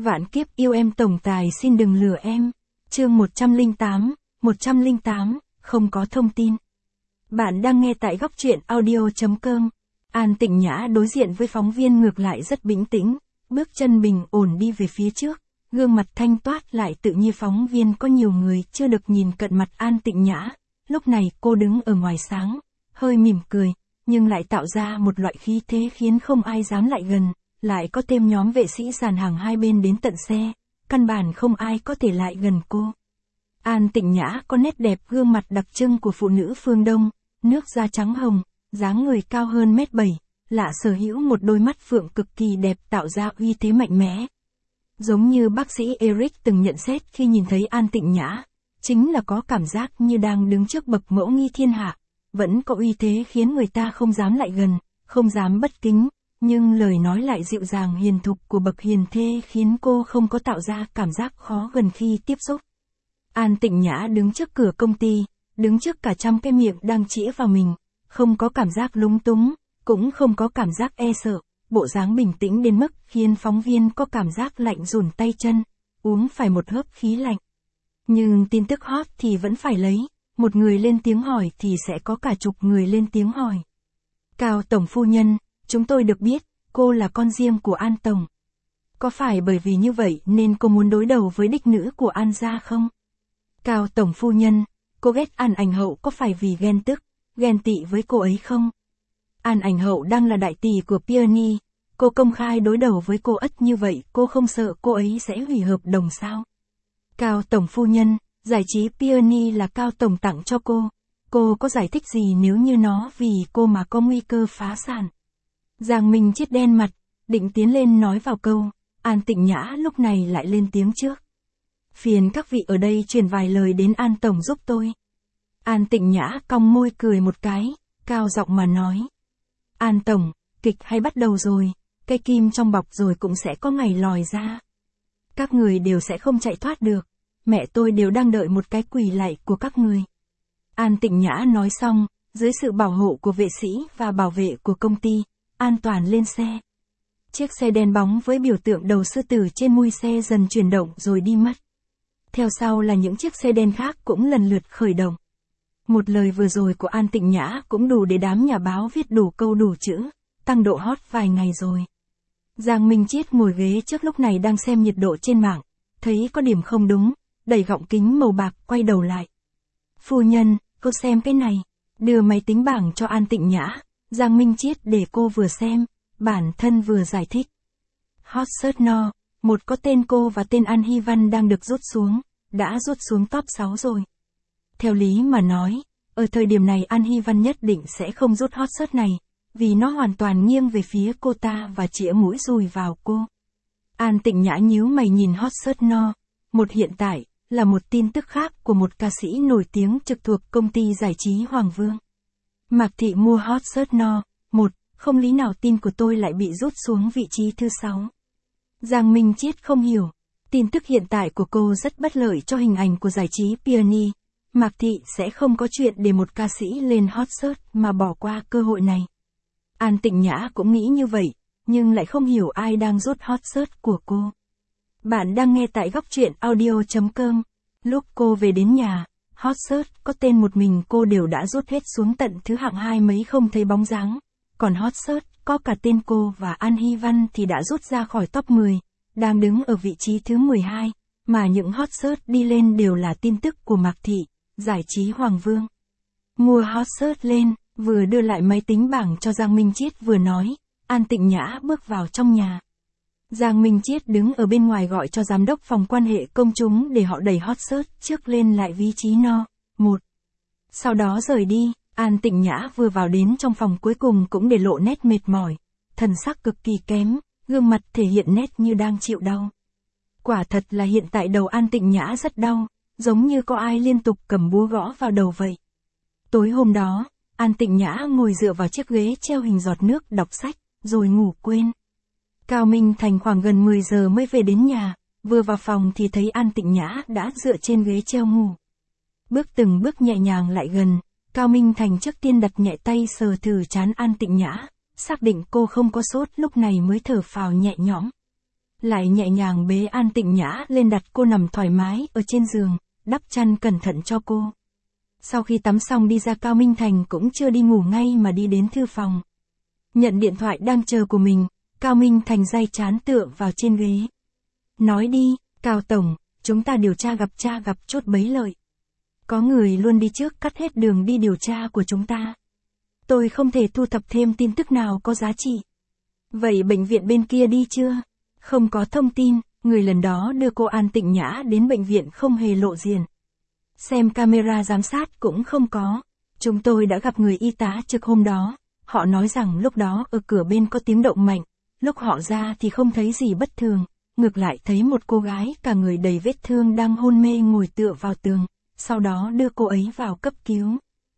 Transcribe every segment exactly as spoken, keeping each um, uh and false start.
Vạn kiếp yêu em tổng tài xin đừng lừa em. Chương một trăm lẻ tám, một trăm lẻ tám, không có thông tin. Bạn đang nghe tại góc truyện audio.com. An Tịnh Nhã đối diện với phóng viên ngược lại rất bình tĩnh, bước chân bình ổn đi về phía trước, gương mặt thanh toát lại tự như phóng viên có nhiều người chưa được nhìn cận mặt An Tịnh Nhã. Lúc này cô đứng ở ngoài sáng, hơi mỉm cười, nhưng lại tạo ra một loại khí thế khiến không ai dám lại gần, lại có thêm nhóm vệ sĩ dàn hàng hai bên đến tận xe, căn bản không ai có thể lại gần cô. An Tịnh Nhã có nét đẹp gương mặt đặc trưng của phụ nữ phương Đông, nước da trắng hồng, dáng người cao hơn mét bảy, lạ sở hữu một đôi mắt phượng cực kỳ đẹp tạo ra uy thế mạnh mẽ. Giống như bác sĩ Eric từng nhận xét khi nhìn thấy An Tịnh Nhã, chính là có cảm giác như đang đứng trước bậc mẫu nghi thiên hạ, vẫn có uy thế khiến người ta không dám lại gần, không dám bất kính, nhưng lời nói lại dịu dàng hiền thục của bậc hiền thê khiến cô không có tạo ra cảm giác khó gần khi tiếp xúc. An Tịnh Nhã đứng trước cửa công ty, đứng trước cả trăm cái miệng đang chĩa vào mình, không có cảm giác lúng túng, cũng không có cảm giác e sợ, bộ dáng bình tĩnh đến mức khiến phóng viên có cảm giác lạnh run tay chân, uống phải một hớp khí lạnh. Nhưng tin tức hot thì vẫn phải lấy, một người lên tiếng hỏi thì sẽ có cả chục người lên tiếng hỏi. Cao Tổng Phu Nhân, chúng tôi được biết, cô là con riêng của An Tổng. Có phải bởi vì như vậy nên cô muốn đối đầu với đích nữ của An gia không? Cao Tổng Phu Nhân, cô ghét An Ảnh Hậu có phải vì ghen tức, ghen tị với cô ấy không? An Ảnh Hậu đang là đại tỷ của Peony, cô công khai đối đầu với cô ất như vậy, cô không sợ cô ấy sẽ hủy hợp đồng sao? Cao Tổng Phu Nhân, giải trí Peony là Cao Tổng tặng cho cô, cô có giải thích gì nếu như nó vì cô mà có nguy cơ phá sản? Giang Minh Chiết đen mặt, định tiến lên nói vào câu, An Tịnh Nhã lúc này lại lên tiếng trước. Phiền các vị ở đây truyền vài lời đến An Tổng giúp tôi. An Tịnh Nhã cong môi cười một cái, cao giọng mà nói. An Tổng, kịch hay bắt đầu rồi, cây kim trong bọc rồi cũng sẽ có ngày lòi ra. Các người đều sẽ không chạy thoát được, mẹ tôi đều đang đợi một cái quỳ lạy của các người. An Tịnh Nhã nói xong, dưới sự bảo hộ của vệ sĩ và bảo vệ của công ty, an toàn lên xe. Chiếc xe đen bóng với biểu tượng đầu sư tử trên mui xe dần chuyển động rồi đi mất. Theo sau là những chiếc xe đen khác cũng lần lượt khởi động. Một lời vừa rồi của An Tịnh Nhã cũng đủ để đám nhà báo viết đủ câu đủ chữ, tăng độ hot vài ngày rồi. Giang Minh Chiết ngồi ghế trước lúc này đang xem nhiệt độ trên mạng, thấy có điểm không đúng, đẩy gọng kính màu bạc quay đầu lại. Phu nhân, cô xem cái này, đưa máy tính bảng cho An Tịnh Nhã, Giang Minh Chiết để cô vừa xem, bản thân vừa giải thích. Hot search no, một có tên cô và tên An Hy Văn đang được rút xuống, đã rút xuống top sáu rồi. Theo lý mà nói, ở thời điểm này An Hy Văn nhất định sẽ không rút hot search này, vì nó hoàn toàn nghiêng về phía cô ta và chĩa mũi dùi vào cô. An Tịnh Nhã nhíu mày nhìn hot search no, một hiện tại, là một tin tức khác của một ca sĩ nổi tiếng trực thuộc công ty giải trí Hoàng Vương. Mạc Thị mua hot search no, một, không lý nào tin của tôi lại bị rút xuống vị trí thứ sáu. Giang Minh Chiết không hiểu, tin tức hiện tại của cô rất bất lợi cho hình ảnh của giải trí Peony. Mạc Thị sẽ không có chuyện để một ca sĩ lên hot search mà bỏ qua cơ hội này. An Tịnh Nhã cũng nghĩ như vậy, nhưng lại không hiểu ai đang rút hot search của cô. Bạn đang nghe tại góc truyện audio.com. Lúc cô về đến nhà, hot search có tên một mình cô đều đã rút hết xuống tận thứ hạng hai mấy không thấy bóng dáng. Còn hot search có cả tên cô và An Hy Văn thì đã rút ra khỏi top mười, đang đứng ở vị trí thứ mười hai, mà những hot search đi lên đều là tin tức của Mạc Thị, giải trí Hoàng Vương. Mua hot search lên, vừa đưa lại máy tính bảng cho Giang Minh Chiết vừa nói, An Tịnh Nhã bước vào trong nhà. Giang Minh Chiết đứng ở bên ngoài gọi cho giám đốc phòng quan hệ công chúng để họ đẩy hot search trước lên lại vị trí no, một. Sau đó rời đi, An Tịnh Nhã vừa vào đến trong phòng cuối cùng cũng để lộ nét mệt mỏi, thần sắc cực kỳ kém, gương mặt thể hiện nét như đang chịu đau. Quả thật là hiện tại đầu An Tịnh Nhã rất đau, giống như có ai liên tục cầm búa gõ vào đầu vậy. Tối hôm đó, An Tịnh Nhã ngồi dựa vào chiếc ghế treo hình giọt nước đọc sách, rồi ngủ quên. Cao Minh Thành khoảng gần mười giờ mới về đến nhà, vừa vào phòng thì thấy An Tịnh Nhã đã dựa trên ghế treo ngủ. Bước từng bước nhẹ nhàng lại gần, Cao Minh Thành trước tiên đặt nhẹ tay sờ thử trán An Tịnh Nhã, xác định cô không có sốt lúc này mới thở phào nhẹ nhõm. lại nhẹ nhàng bế An Tịnh Nhã lên đặt cô nằm thoải mái ở trên giường, đắp chăn cẩn thận cho cô. Sau khi tắm xong đi ra, Cao Minh Thành cũng chưa đi ngủ ngay mà đi đến thư phòng. Nhận điện thoại đang chờ của mình, Cao Minh Thành day chán tựa vào trên ghế. Nói đi, Cao Tổng, chúng ta điều tra gặp cha gặp chốt bấy lợi. Có người luôn đi trước cắt hết đường đi điều tra của chúng ta. Tôi không thể thu thập thêm tin tức nào có giá trị. Vậy bệnh viện bên kia đi chưa? Không có thông tin, người lần đó đưa cô An Tịnh Nhã đến bệnh viện không hề lộ diện. Xem camera giám sát cũng không có. Chúng tôi đã gặp người y tá trực hôm đó. Họ nói rằng lúc đó ở cửa bên có tiếng động mạnh. Lúc họ ra thì không thấy gì bất thường. Ngược lại thấy một cô gái cả người đầy vết thương đang hôn mê ngồi tựa vào tường. Sau đó đưa cô ấy vào cấp cứu.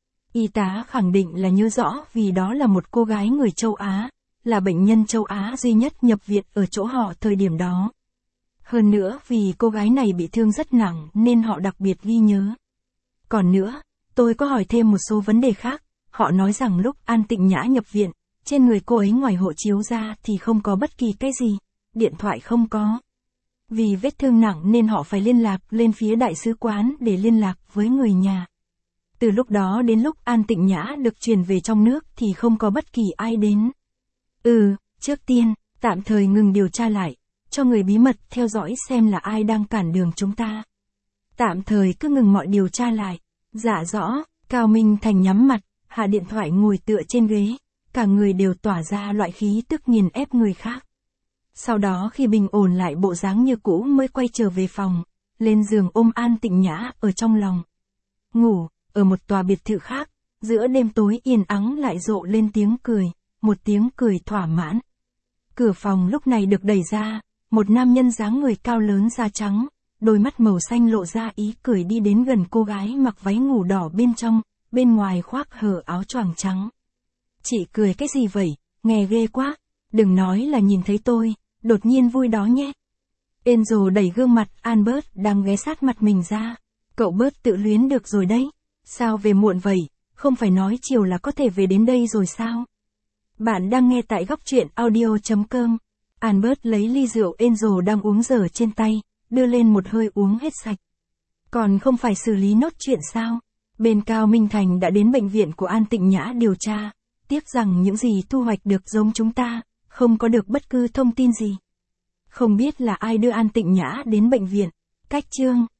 Y tá khẳng định là nhớ rõ vì đó là một cô gái người châu Á. Là bệnh nhân châu Á duy nhất nhập viện ở chỗ họ thời điểm đó. Hơn nữa vì cô gái này bị thương rất nặng nên họ đặc biệt ghi nhớ. Còn nữa, tôi có hỏi thêm một số vấn đề khác. Họ nói rằng lúc An Tịnh Nhã nhập viện, trên người cô ấy ngoài hộ chiếu ra thì không có bất kỳ cái gì. Điện thoại không có. Vì vết thương nặng nên họ phải liên lạc lên phía đại sứ quán để liên lạc với người nhà. Từ lúc đó đến lúc An Tịnh Nhã được chuyển về trong nước thì không có bất kỳ ai đến. Ừ, trước tiên, tạm thời ngừng điều tra lại, cho người bí mật theo dõi xem là ai đang cản đường chúng ta. Tạm thời cứ ngừng mọi điều tra lại. Dạ rõ, Cao Minh Thành nhắm mặt, hạ điện thoại ngồi tựa trên ghế, cả người đều tỏa ra loại khí tức nghiền ép người khác. Sau đó khi bình ổn lại bộ dáng như cũ mới quay trở về phòng, lên giường ôm An Tịnh Nhã ở trong lòng. Ngủ, ở một tòa biệt thự khác, giữa đêm tối yên ắng lại rộ lên tiếng cười, một tiếng cười thỏa mãn. Cửa phòng lúc này được đẩy ra, một nam nhân dáng người cao lớn da trắng, đôi mắt màu xanh lộ ra ý cười đi đến gần cô gái mặc váy ngủ đỏ bên trong, bên ngoài khoác hở áo choàng trắng. Chị cười cái gì vậy, nghe ghê quá, đừng nói là nhìn thấy tôi, đột nhiên vui đó nhé. Angel đẩy gương mặt Albert đang ghé sát mặt mình ra. Cậu bớt tự luyến được rồi đấy. Sao về muộn vậy, không phải nói chiều là có thể về đến đây rồi sao? Bạn đang nghe tại góc truyện audio chấm com. Albert lấy ly rượu Angel đang uống dở trên tay, đưa lên một hơi uống hết sạch. Còn không phải xử lý nốt chuyện sao? Bên Cao Minh Thành đã đến bệnh viện của An Tịnh Nhã điều tra. Tiếc rằng những gì thu hoạch được giống chúng ta, không có được bất cứ thông tin gì. Không biết là ai đưa An Tịnh Nhã đến bệnh viện. Cách chương